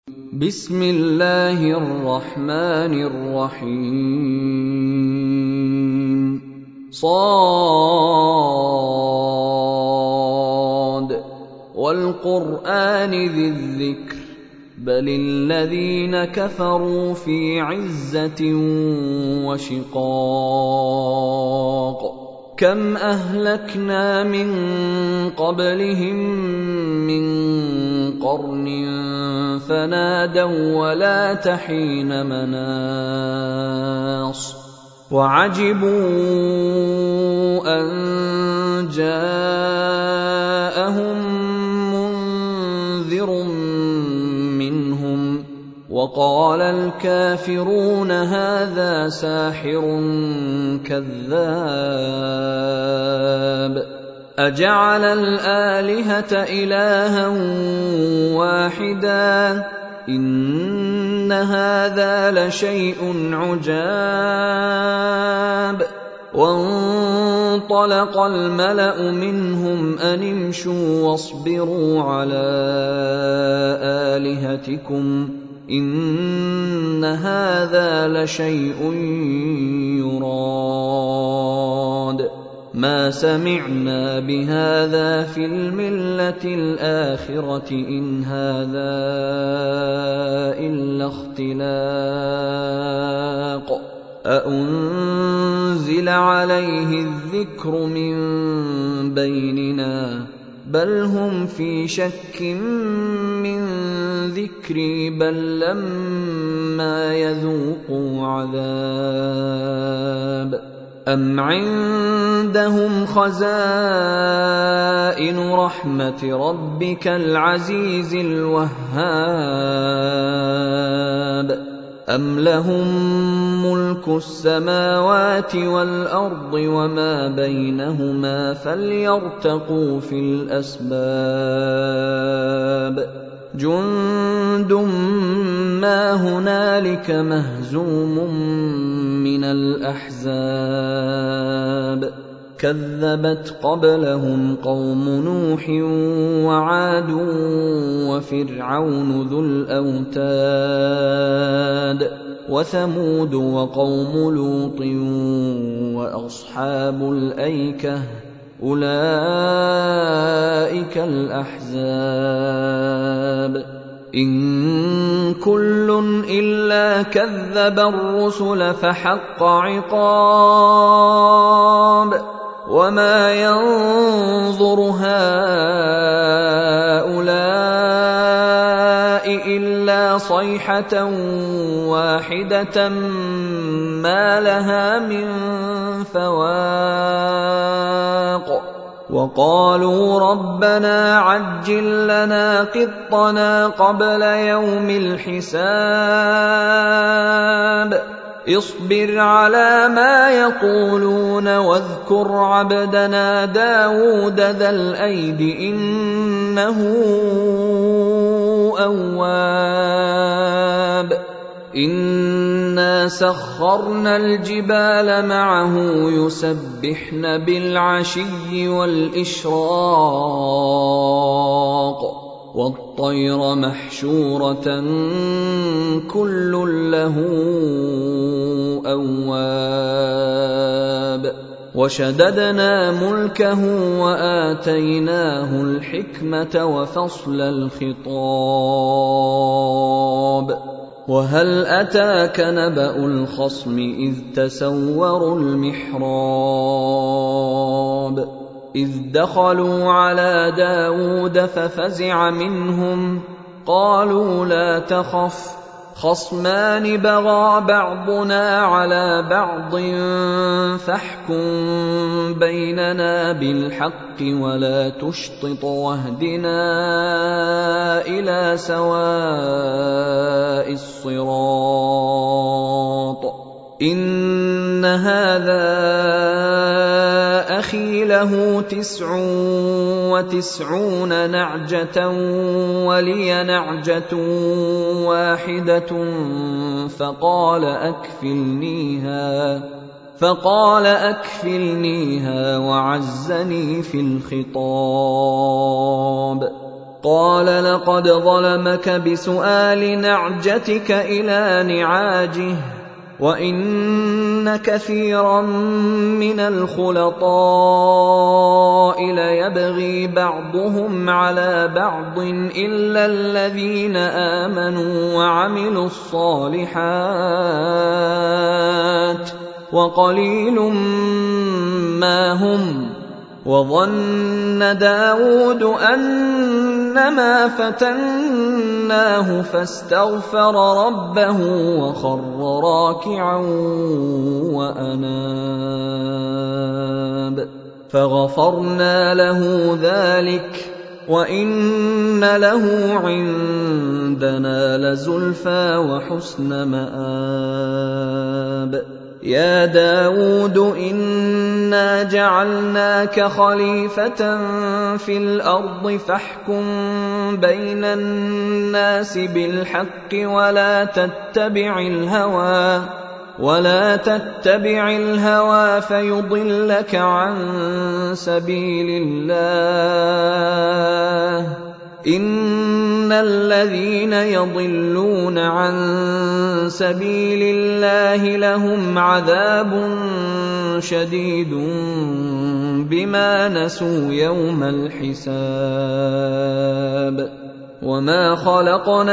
بسم الله الرحمن الرحيم صاد والقرآن ذي الذكر بل الذين كفروا في عزة وشقاق كم أهلكنا من قبلهم من قرن فنادوا ولا تحين مناص وعجبوا أن جاءهم منذر منهم وقال الكافرون هذا ساحر كذاب أجعل الآلهة إلها واحدا إن هذا لشيء عجاب وانطلق الملأ منهم أن امشوا واصبروا على آلهتكم إن هذا لشيء يراد ما سمعنا بهذا في الملة الآخرة إن هذا إلا اختلاق أأنزل عليه الذكر من بيننا بل هم في شك من ذكري بل لما يذوقوا عذاب أم عندهم خزائن رحمة ربك العزيز الوهاب أم لهم ملك السماوات والأرض وما بينهما فليرتقوا في الأسباب جند ما هنالك مهزوم من الأحزاب كذبت قبلهم قوم نوح وعاد وفرعون ذو الأوتاد وثمود وقوم لوط وأصحاب الأيكة أولئك الأحزاب إن كل إلا كذب الرسل فحق عقاب وما ينظر هؤلاء إلا صيحة واحدة ما لها من فواق وقالوا ربنا عجل لنا قطنا قبل يوم الحساب اصبر على ما يقولون واذكر عبدنا داود ذا الأيد إنه أواب إنا سخرنا الجبال معه يسبحن بالعشي والإشراق والطير محشورة كل له أواب وشددنا ملكه وآتيناه الحكمة وفصل الخطاب وهل أتاك نبأ الخصم إذ تسوروا المحراب إذ دخلوا على داود ففزع منهم قالوا لا تخف خصمان بغى بعضنا على بعض فاحكم بيننا بالحق ولا تشطط واهدنا إلى سواء الصراط إن هذا أخي له 99 نعجة ولي نعجة واحدة فقال أكفلنيها وعزني في الخطاب قال لقد ظلمك بسؤال نعجتك إلى نعاجه وإن كثيرا من الخلطاء ليبغي بعضهم على بعض إلا الذين آمنوا وعملوا الصالحات وقليل ما هم. وظن داود أنما فتناه فاستغفر ربه وخر راكعا وأناب فغفرنا له ذلك وإن له عندنا لزلفى وحسن مآب. يا داود إنا جعلناك خليفة في الأرض فاحكم بين الناس بالحق ولا تتبع الهوى فيضلك عن سبيل الله. إن الذين يضلون عن سبيل الله لهم عذاب شديد بما نسوا يوم الحساب. وما خلقنا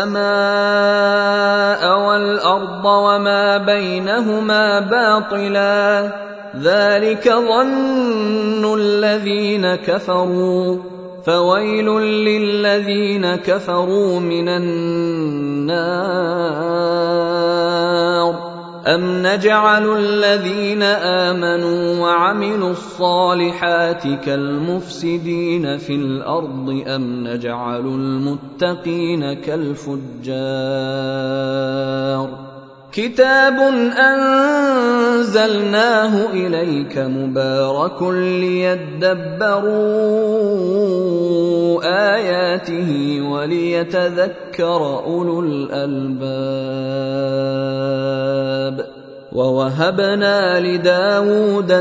السماء والأرض وما بينهما باطلا ذلك ظن الذين كفروا فويل للذين كفروا من النار. أم نجعل الذين آمنوا وعملوا الصالحات كالمفسدين في الأرض أم نجعل المتقين كالفجار. كتاب أنزلناه إليك مبارك ليدبروا آياته وليتذكر أولو الألباب. ووهبنا لداود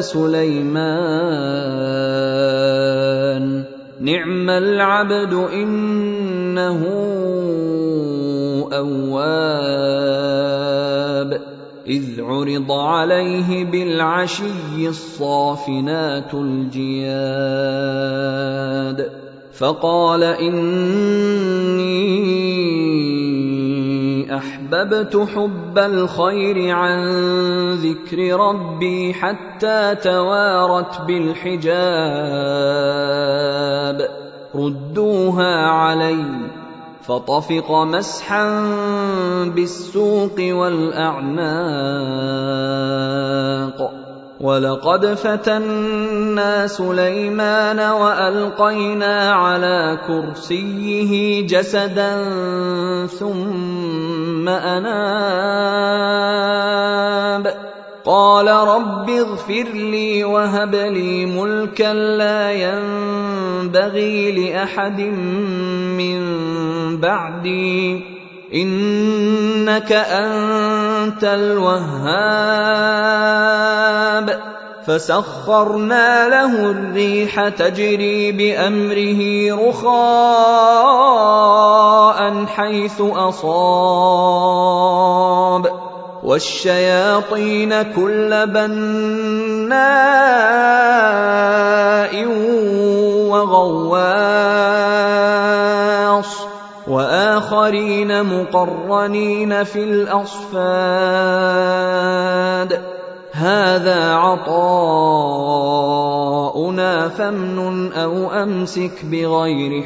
سليمان نعم العبد إنه أواب. إذ عرض عليه بالعشي الصافنات الجياد فقال إني أحببت حب الخير عن ذكر ربي حتى توارت بالحجاب ردوها علي فطفق مسحا بالسوق والأعناق. ولقد فتنا سليمان وألقينا على كرسيه جسدا ثم أناب قال رب اغفر لي وهب لي ملكا لا ينبغي لأحد من بعدي إنك أنت الوهاب. فسخرنا له الريح تجري بأمره رخاء حيث أصاب والشياطين كل بناء وغواص وآخرين مقرنين في الأصفاد. هذا عطاؤنا فامنن أو أمسك بغير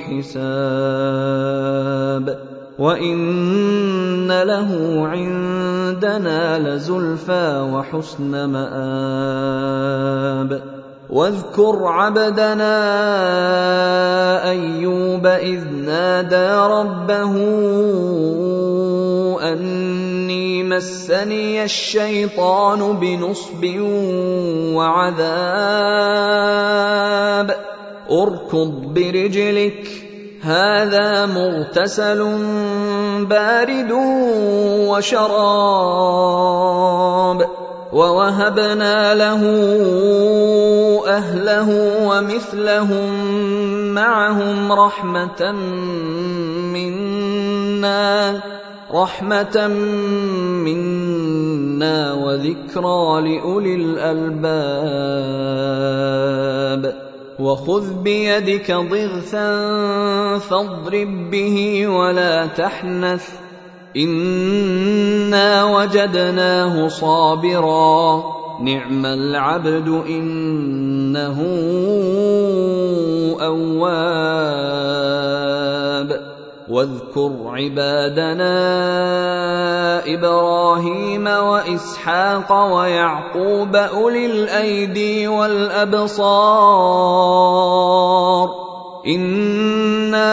حساب وإن له عندنا لزلفى وحسن مآب. واذكر عبدنا أيوب إذ نادى ربه أني مسني الشيطان بنصب وعذاب اركض برجلك هذا مغتسل بارد وشراب ووهبنا له أهله ومثلهم معهم رحمة منا وذكرى لأولي الألباب وخذ بيدك ضغثا فاضرب به ولا تحنث إنا وجدناه صابرا نعم العبد إنه أواب واذكر عبادنا إبراهيم وإسحاق ويعقوب أولي الأيدي والأبصار إنا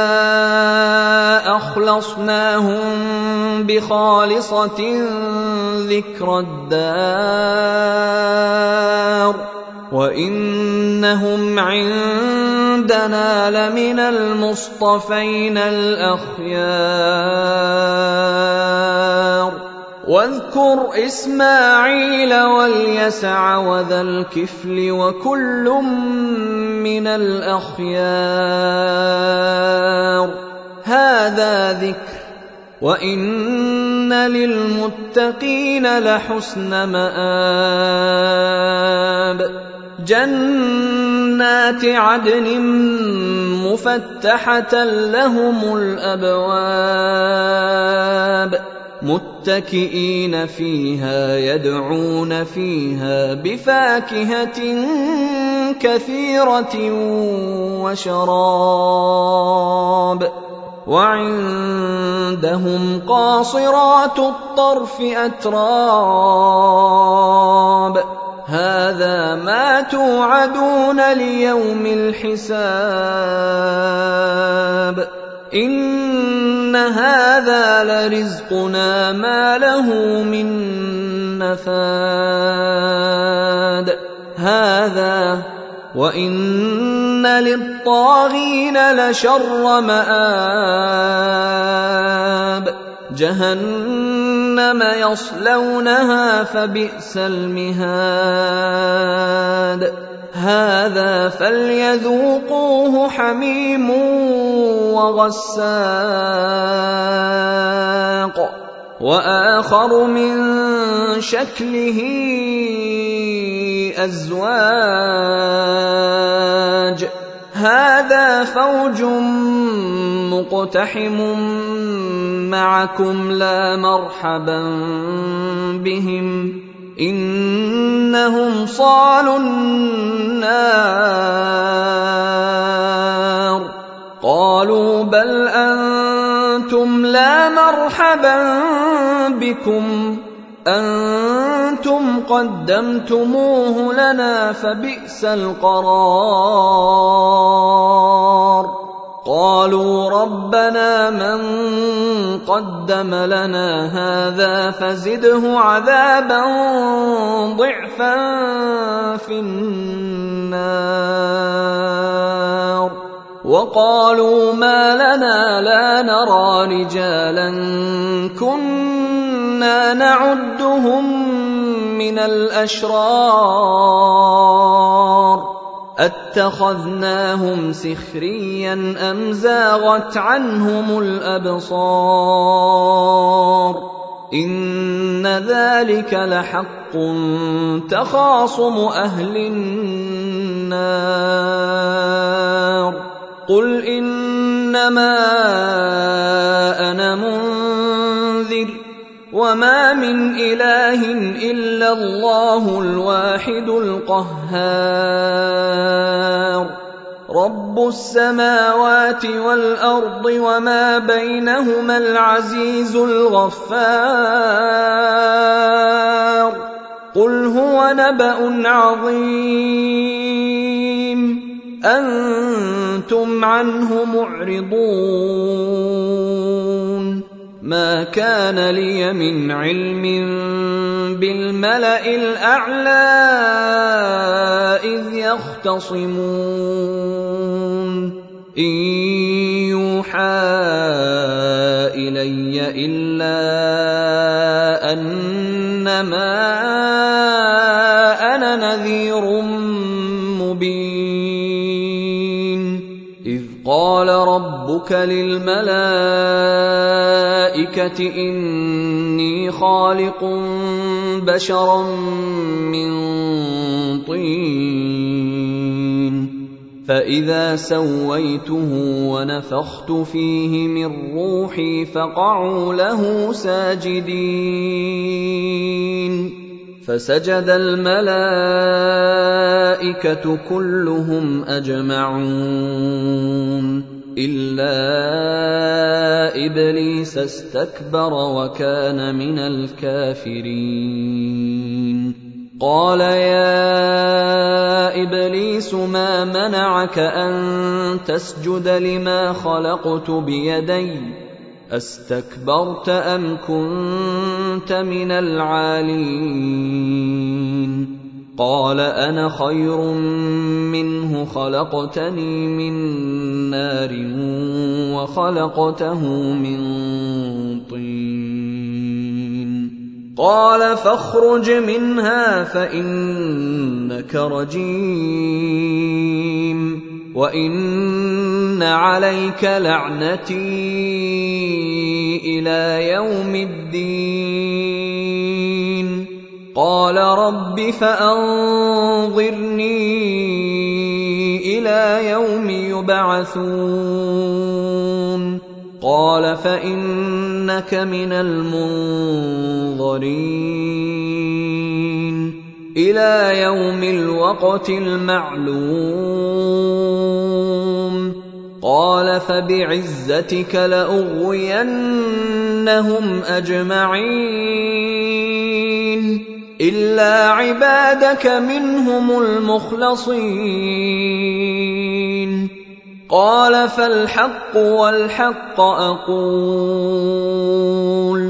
أخلصناهم بخالصة ذكر الدار وإنهم عندنا لمن المصطفين الأخيار واذكر إسماعيل واليسع وذا الكفل وكل من الأخيار هذا ذكر وإن للمتقين لحسن مآب جنات عدن مفتحة لهم الأبواب متكئين فيها يدعون فيها بفاكهة كثيرة وشراب وعندهم قاصرات الطرف أتراب هذا ما توعدون ليوم الحساب إن هذا لرزقنا ما له من نفاد هذا وإن للطاغين لشر مآب جهنم يصلونها فبئس المهاد هذا فليذوقوه حميم وغساق وآخر من شكله أزواج هذا فوج مقتحم معكم لا مرحبا بهم إنهم صالوا النار قالوا بل أنتم لا مرحبا بكم أنتم قدمتموه لنا فبئس القرار قالوا ربنا من قدم لنا هذا فزده عذابا ضعفا في النار وقالوا ما لنا لا نرى رجالا كنا نعدهم من الأشرار أتخذناهم سخريا أم زاغت عنهم الأبصار إن ذلك لحق تخاصم أهل النار قل إنما أنا منذر وما من إله إلا الله الواحد القهار رب السماوات والأرض وما بينهما العزيز الغفار قل هو نبأ عظيم أنتم عنه معرضون ما كان لي من علم بالملأ الأعلى إذ يختصمون إن يوحى إلي إلا أنما ربك للملائكة إني خالق بشرا من طين فإذا سويته ونفخت فيه من روحي فقعوا له ساجدين فسجد الملائكة كلهم أجمعون إلا إبليس استكبر وكان من الكافرين قال يا إبليس ما منعك أن تسجد لما خلقت بيدي أستكبرت أم كنت من العالين قال أنا خير منه خلقتني من نار وخلقته من طين قال فاخرج منها فإنك رجيم وإن عليك لعنتي إلى يوم الدين قال رب فأنظرني إلى يوم يبعثون قال فإنك من المنظرين إلى يوم الوقت المعلوم قال فبعزتك لأغوينهم أجمعين إلا عبادك منهم المخلصين قال فالحق والحق أقول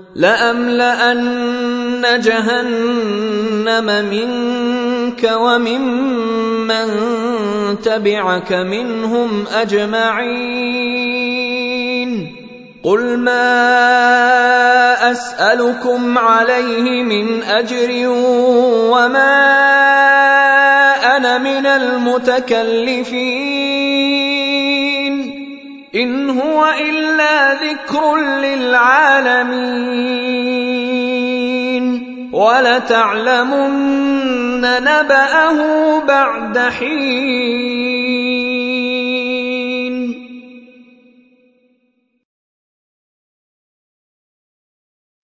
لأملأن جهنم منك وممن تبعك منهم أجمعين قل ما أسألكم عليه من أجر وما أنا من المتكلفين إن هو إلا ذكر للعالمين ولتعلمن نبأه بعد حين